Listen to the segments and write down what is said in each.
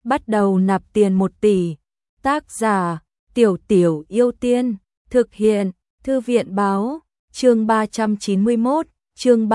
bắt đầu nạp tiền 1 tỷ. Tác giả Tiểu Tiểu Yêu Tiên. Thực hiện Thư viện báo. Chương 391, chương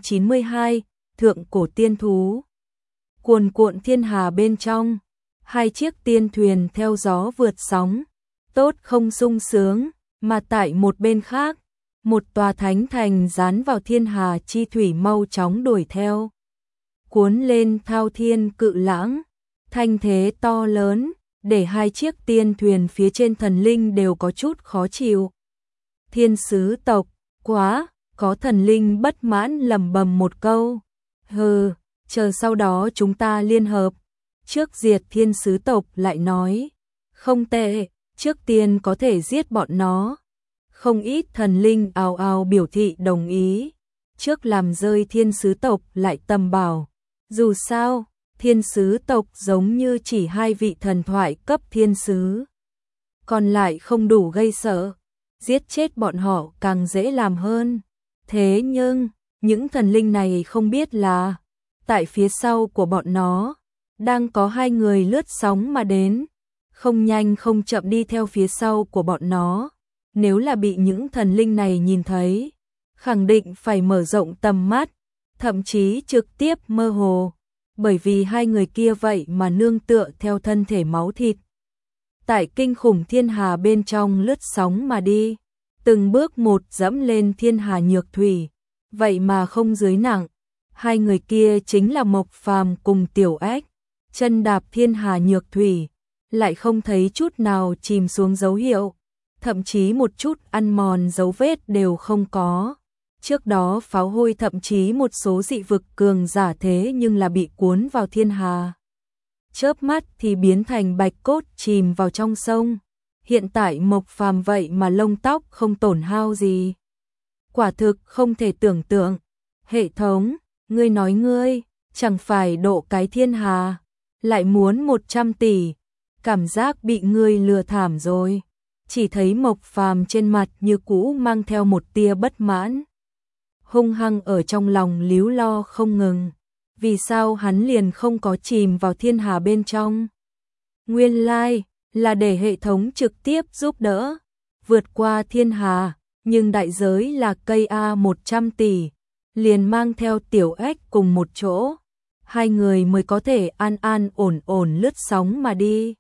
392, Thượng cổ tiên thú. Cuồn cuộn thiên hà bên trong, 2 chiếc tiên thuyền theo gió vượt sóng, tốt không sung sướng, mà tại một bên khác, một tòa thánh thành dán vào thiên hà chi thủy mau chóng đuổi theo. Cuốn lên thao thiên cự lãng, thanh thế to lớn, để 2 chiếc tiên thuyền phía trên thần linh đều có chút khó chịu. Thiên sứ tộc, quá, có thần linh bất mãn lẩm bẩm một câu. Hừ, chờ sau đó chúng ta liên hợp. Trước diệt thiên sứ tộc lại nói. Không tệ, trước tiên có thể giết bọn nó. Không ít thần linh ào ào biểu thị đồng ý. Trước làm rơi thiên sứ tộc lại tầm bảo. Dù sao, thiên sứ tộc giống như chỉ 2 vị thần thoại cấp thiên sứ. Còn lại không đủ gây sợ. Giết chết bọn họ càng dễ làm hơn. Thế nhưng, những thần linh này không biết là, tại phía sau của bọn nó, đang có 2 người lướt sóng mà đến. Không nhanh không chậm đi theo phía sau của bọn nó. Nếu là bị những thần linh này nhìn thấy, khẳng định phải mở rộng tầm mắt, thậm chí trực tiếp mơ hồ. Bởi vì 2 người kia vậy mà nương tựa theo thân thể máu thịt. Tại kinh khủng thiên hà bên trong lướt sóng mà đi, từng bước một dẫm lên thiên hà nhược thủy, vậy mà không dưới nặng. 2 người kia chính là Mộc Phàm cùng Tiểu Ách, chân đạp thiên hà nhược thủy, lại không thấy chút nào chìm xuống dấu hiệu, thậm chí một chút ăn mòn dấu vết đều không có. Trước đó pháo hôi thậm chí một số dị vực cường giả thế nhưng là bị cuốn vào thiên hà. Chớp mắt thì biến thành bạch cốt chìm vào trong sông. Hiện tại Mộc Phàm vậy mà lông tóc không tổn hao gì. Quả thực không thể tưởng tượng. Hệ thống, ngươi nói ngươi, chẳng phải độ cái thiên hà, lại muốn 100 tỷ. Cảm giác bị ngươi lừa thảm rồi. Chỉ thấy Mộc Phàm trên mặt như cũ mang theo một tia bất mãn. Hung hăng ở trong lòng líu lo không ngừng. Vì sao hắn liền không có chìm vào thiên hà bên trong? Nguyên lai là để hệ thống trực tiếp giúp đỡ vượt qua thiên hà, nhưng đại giới là cây A 100 tỷ, liền mang theo Tiểu Ách cùng một chỗ. 2 người mới có thể an an ổn ổn lướt sóng mà đi.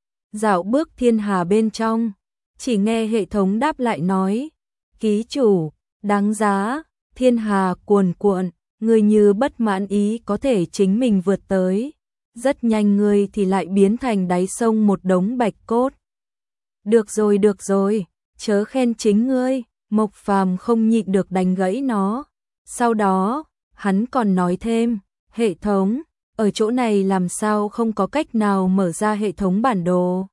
Dạo bước thiên hà bên trong, chỉ nghe hệ thống đáp lại nói, ký chủ, đáng giá, thiên hà cuồn cuộn, người như bất mãn ý có thể chính mình vượt tới. Rất nhanh người thì lại biến thành đáy sông một đống bạch cốt. Được rồi, chớ khen chính ngươi. Mộc Phàm không nhịn được đánh gãy nó. Sau đó, hắn còn nói thêm, hệ thống, ở chỗ này làm sao không có cách nào mở ra hệ thống bản đồ.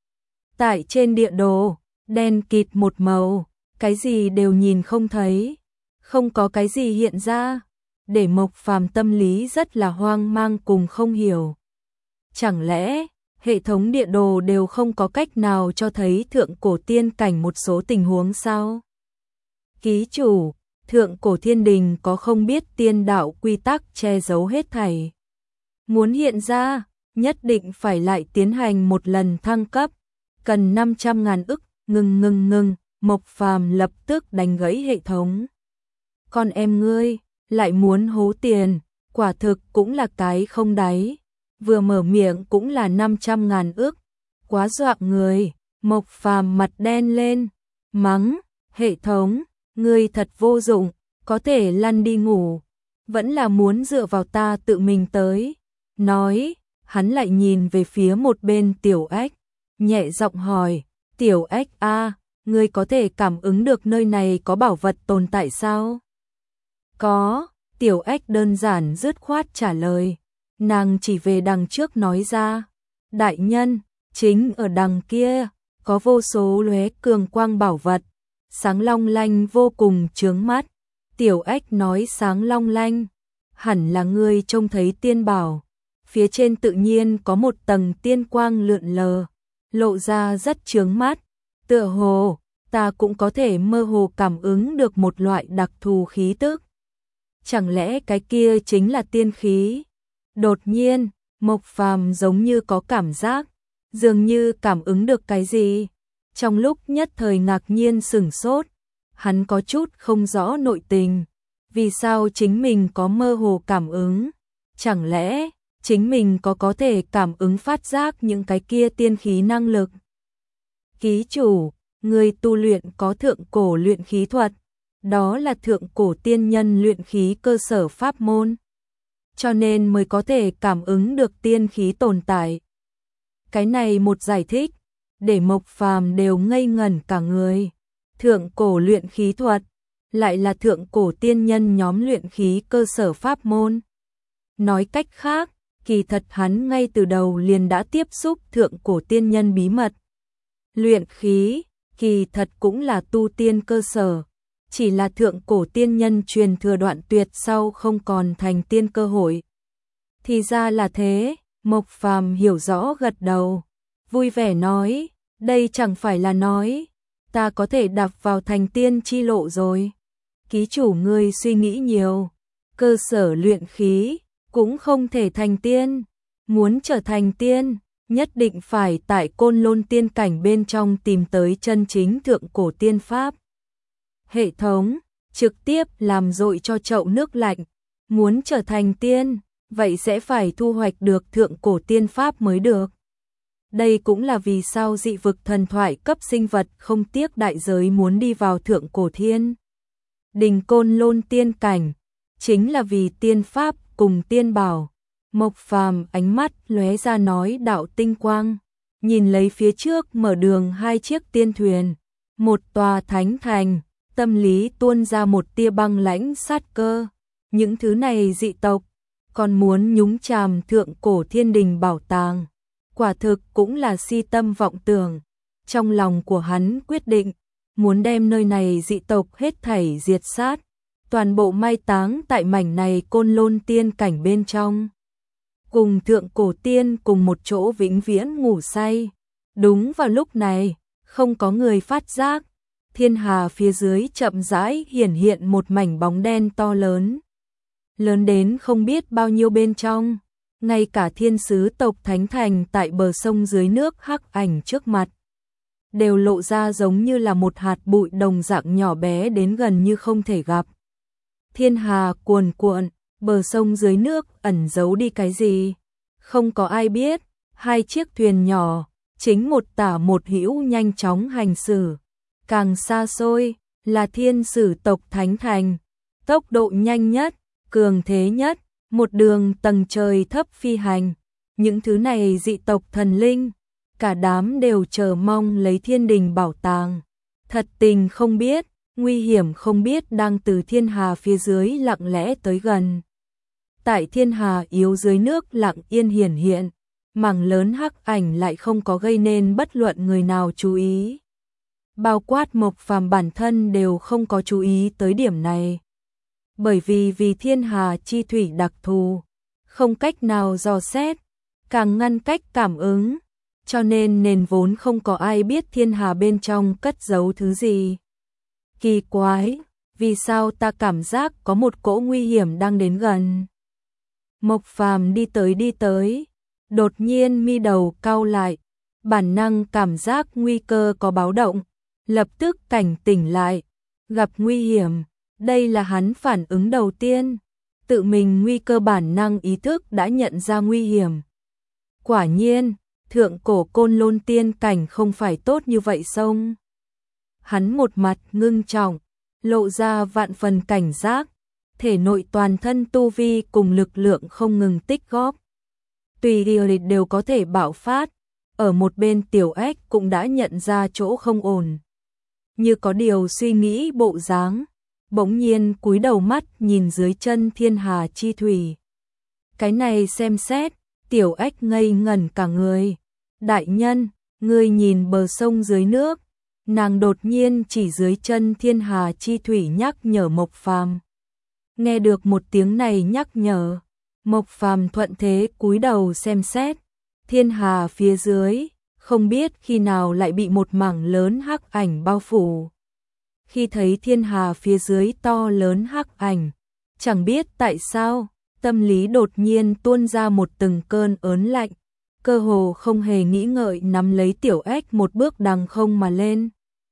Tại trên địa đồ, đen kịt một màu, cái gì đều nhìn không thấy, không có cái gì hiện ra. Để Mộc Phàm tâm lý rất là hoang mang cùng không hiểu. Chẳng lẽ, hệ thống địa đồ đều không có cách nào cho thấy thượng cổ tiên cảnh một số tình huống sao? Ký chủ, thượng cổ thiên đình có không biết tiên đạo quy tắc che giấu hết thảy. Muốn hiện ra, nhất định phải lại tiến hành một lần thăng cấp, cần 500.000 ức, ngừng, Mộc Phàm lập tức đánh gãy hệ thống. Con em ngươi, lại muốn hố tiền, quả thực cũng là cái không đáy. Vừa mở miệng cũng là 500.000 ức, quá dọa người. Mộc Phàm mặt đen lên, mắng, hệ thống, ngươi thật vô dụng, có thể lăn đi ngủ, vẫn là muốn dựa vào ta tự mình tới. Nói, hắn lại nhìn về phía một bên Tiểu Ách, nhẹ giọng hỏi, Tiểu Ách a, ngươi có thể cảm ứng được nơi này có bảo vật tồn tại sao? Có, Tiểu Ách đơn giản dứt khoát trả lời. Nàng chỉ về đằng trước nói ra, đại nhân, chính ở đằng kia, có vô số lóe cường quang bảo vật, sáng long lanh vô cùng chướng mắt. Tiểu Ách nói sáng long lanh, hẳn là ngươi trông thấy tiên bảo, phía trên tự nhiên có một tầng tiên quang lượn lờ, lộ ra rất chướng mắt, tựa hồ, ta cũng có thể mơ hồ cảm ứng được một loại đặc thù khí tức. Chẳng lẽ cái kia chính là tiên khí? Đột nhiên, Mộc Phàm giống như có cảm giác, dường như cảm ứng được cái gì. Trong lúc nhất thời ngạc nhiên sửng sốt, hắn có chút không rõ nội tình. Vì sao chính mình có mơ hồ cảm ứng? Chẳng lẽ chính mình có thể cảm ứng phát giác những cái kia tiên khí năng lực? Ký chủ, người tu luyện có thượng cổ luyện khí thuật, đó là thượng cổ tiên nhân luyện khí cơ sở pháp môn, cho nên mới có thể cảm ứng được tiên khí tồn tại. Cái này một giải thích, để Mộc Phàm đều ngây ngẩn cả người. Thượng cổ luyện khí thuật, lại là thượng cổ tiên nhân nhóm luyện khí cơ sở pháp môn. Nói cách khác, kỳ thật hắn ngay từ đầu liền đã tiếp xúc thượng cổ tiên nhân bí mật. Luyện khí, kỳ thật cũng là tu tiên cơ sở, chỉ là thượng cổ tiên nhân truyền thừa đoạn tuyệt sau không còn thành tiên cơ hội. Thì ra là thế, Mộc Phàm hiểu rõ gật đầu, vui vẻ nói, đây chẳng phải là nói, ta có thể đạp vào thành tiên chi lộ rồi. Ký chủ ngươi suy nghĩ nhiều, cơ sở luyện khí cũng không thể thành tiên, muốn trở thành tiên, nhất định phải tại Côn Lôn tiên cảnh bên trong tìm tới chân chính thượng cổ tiên pháp. Hệ thống trực tiếp làm dội cho chậu nước lạnh, muốn trở thành tiên, vậy sẽ phải thu hoạch được thượng cổ tiên pháp mới được. Đây cũng là vì sao dị vực thần thoại cấp sinh vật không tiếc đại giới muốn đi vào thượng cổ thiên đình Côn Lôn tiên cảnh, chính là vì tiên pháp cùng tiên bảo. Mộc Phàm ánh mắt lóe ra nói đạo tinh quang, nhìn lấy phía trước mở đường hai chiếc tiên thuyền, một tòa thánh thành, tâm lý tuôn ra một tia băng lãnh sát cơ. Những thứ này dị tộc còn muốn nhúng chàm thượng cổ thiên đình bảo tàng, quả thực cũng là si tâm vọng tưởng. Trong lòng của hắn quyết định, muốn đem nơi này dị tộc hết thảy diệt sát, toàn bộ mai táng tại mảnh này Côn Lôn tiên cảnh bên trong. Cùng thượng cổ tiên cùng một chỗ vĩnh viễn ngủ say. Đúng vào lúc này, không có người phát giác, thiên hà phía dưới chậm rãi hiển hiện một mảnh bóng đen to lớn. Lớn đến không biết bao nhiêu bên trong, ngay cả thiên sứ tộc Thánh Thành tại bờ sông dưới nước hắc ảnh trước mặt, đều lộ ra giống như là một hạt bụi đồng dạng nhỏ bé đến gần như không thể gặp. Thiên hà cuồn cuộn, bờ sông dưới nước ẩn giấu đi cái gì? Không có ai biết, hai chiếc thuyền nhỏ, chính một tả một hữu nhanh chóng hành xử. Càng xa xôi, là thiên sử tộc Thánh Thành, tốc độ nhanh nhất, cường thế nhất, một đường tầng trời thấp phi hành. Những thứ này dị tộc thần linh, cả đám đều chờ mong lấy thiên đình bảo tàng. Thật tình không biết, nguy hiểm không biết đang từ thiên hà phía dưới lặng lẽ tới gần. Tại thiên hà yếu dưới nước lặng yên hiển hiện, mảng lớn hắc ảnh lại không có gây nên bất luận người nào chú ý. Bao quát Mộc Phàm bản thân đều không có chú ý tới điểm này. Bởi vì thiên hà chi thủy đặc thù, không cách nào dò xét, càng ngăn cách cảm ứng, cho nên nền vốn không có ai biết thiên hà bên trong cất giấu thứ gì. Kỳ quái, vì sao ta cảm giác có một cỗ nguy hiểm đang đến gần? Mộc Phàm đi tới, đột nhiên mi đầu cau lại, bản năng cảm giác nguy cơ có báo động, lập tức cảnh tỉnh lại, gặp nguy hiểm, đây là hắn phản ứng đầu tiên, tự mình nguy cơ bản năng ý thức đã nhận ra nguy hiểm. Quả nhiên, thượng cổ Côn Lôn tiên cảnh không phải tốt như vậy sông. Hắn một mặt ngưng trọng, lộ ra vạn phần cảnh giác, thể nội toàn thân tu vi cùng lực lượng không ngừng tích góp. Tùy điều đều có thể bạo phát, ở một bên Tiểu Ếch cũng đã nhận ra chỗ không ổn. Như có điều suy nghĩ bộ dáng, bỗng nhiên cúi đầu mắt nhìn dưới chân thiên hà chi thủy. Cái này xem xét, Tiểu Ếch ngây ngẩn cả người. Đại nhân, ngươi nhìn bờ sông dưới nước. Nàng đột nhiên chỉ dưới chân thiên hà chi thủy nhắc nhở Mộc Phàm. Nghe được một tiếng này nhắc nhở, Mộc Phàm thuận thế cúi đầu xem xét, thiên hà phía dưới, không biết khi nào lại bị một mảng lớn hắc ảnh bao phủ. Khi thấy thiên hà phía dưới to lớn hắc ảnh, chẳng biết tại sao, tâm lý đột nhiên tuôn ra một từng cơn ớn lạnh, cơ hồ không hề nghĩ ngợi nắm lấy Tiểu Ếch một bước đằng không mà lên.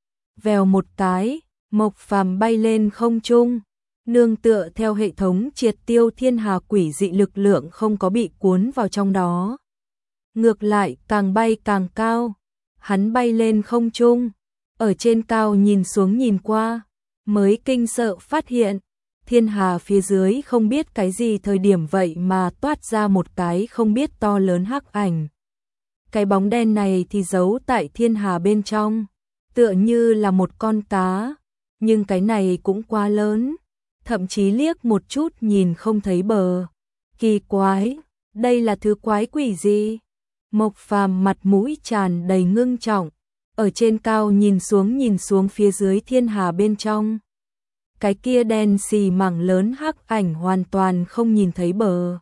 Vèo một cái, Mộc Phàm bay lên không trung, nương tựa theo hệ thống triệt tiêu thiên hà quỷ dị lực lượng không có bị cuốn vào trong đó. Ngược lại càng bay càng cao, hắn bay lên không trung, ở trên cao nhìn xuống nhìn qua, mới kinh sợ phát hiện, thiên hà phía dưới không biết cái gì thời điểm vậy mà toát ra một cái không biết to lớn hắc ảnh. Cái bóng đen này thì giấu tại thiên hà bên trong, tựa như là một con cá, nhưng cái này cũng quá lớn, thậm chí liếc một chút nhìn không thấy bờ. Kỳ quái, đây là thứ quái quỷ gì? Mộc Phàm mặt mũi tràn đầy ngưng trọng, ở trên cao nhìn xuống phía dưới thiên hà bên trong. Cái kia đen xì mảng lớn hắc ảnh hoàn toàn không nhìn thấy bờ.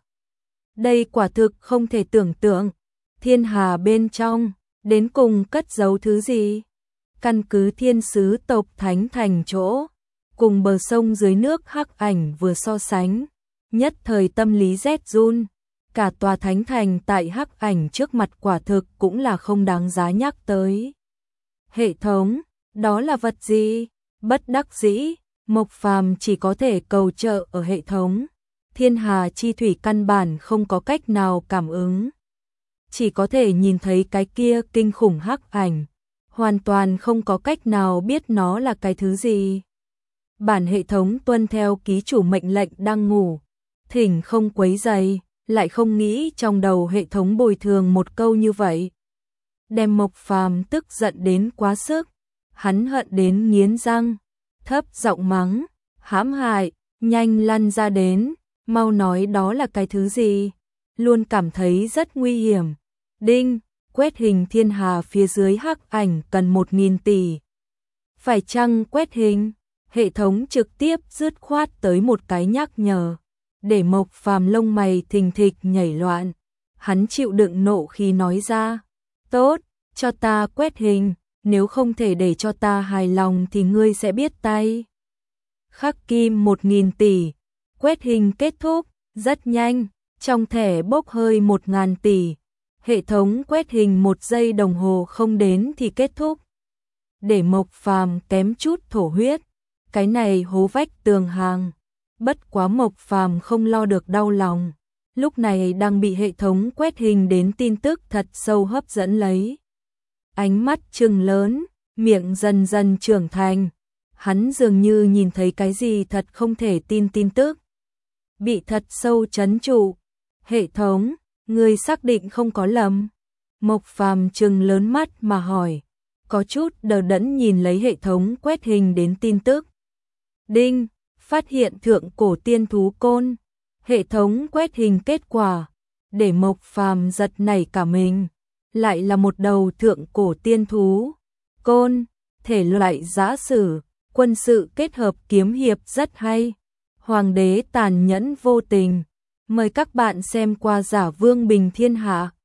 Đây quả thực không thể tưởng tượng, thiên hà bên trong, đến cùng cất giấu thứ gì? Căn cứ thiên sứ tộc Thánh Thành chỗ, cùng bờ sông dưới nước hắc ảnh vừa so sánh, nhất thời tâm lý rét run, cả tòa Thánh Thành tại hắc ảnh trước mặt quả thực cũng là không đáng giá nhắc tới. Hệ thống, đó là vật gì? Bất đắc dĩ, Mộc Phàm chỉ có thể cầu trợ ở hệ thống. Thiên hà chi thủy căn bản không có cách nào cảm ứng, chỉ có thể nhìn thấy cái kia kinh khủng hắc ảnh, hoàn toàn không có cách nào biết nó là cái thứ gì. Bản hệ thống tuân theo ký chủ mệnh lệnh đang ngủ, thỉnh không quấy rầy, lại không nghĩ trong đầu hệ thống bồi thường một câu như vậy. Đem Mộc Phàm tức giận đến quá sức, hắn hận đến nghiến răng, thấp giọng mắng, hãm hại, nhanh lăn ra đến, mau nói đó là cái thứ gì, luôn cảm thấy rất nguy hiểm. Đinh, quét hình thiên hà phía dưới hắc ảnh cần 1000 tỷ. Phải chăng quét hình? Hệ thống trực tiếp dứt khoát tới một cái nhắc nhở, để Mộc Phàm lông mày thình thịch nhảy loạn. Hắn chịu đựng nộ khi nói ra, tốt, cho ta quét hình, nếu không thể để cho ta hài lòng thì ngươi sẽ biết tay. Khắc kim 1000 tỷ, quét hình kết thúc, rất nhanh, trong thẻ bốc hơi 1000 tỷ. Hệ thống quét hình 1 giây đồng hồ không đến thì kết thúc. Để Mộc Phàm kém chút thổ huyết, cái này hố vách tường hàng. Bất quá Mộc Phàm không lo được đau lòng, lúc này đang bị hệ thống quét hình đến tin tức thật sâu hấp dẫn lấy. Ánh mắt trừng lớn, miệng dần dần trưởng thành, hắn dường như nhìn thấy cái gì thật không thể tin tức. Bị thật sâu trấn trụ, hệ thống, ngươi xác định không có lầm. Mộc Phàm trừng lớn mắt mà hỏi, có chút đờ đẫn nhìn lấy hệ thống quét hình đến tin tức. Đinh, phát hiện thượng cổ tiên thú côn. Hệ thống quét hình kết quả, để Mộc Phàm giật nảy cả mình. Lại là một đầu thượng cổ tiên thú côn, thể loại giã sử, quân sự kết hợp kiếm hiệp rất hay. Hoàng đế tàn nhẫn vô tình. Mời các bạn xem qua Giả Vương Bình Thiên Hạ.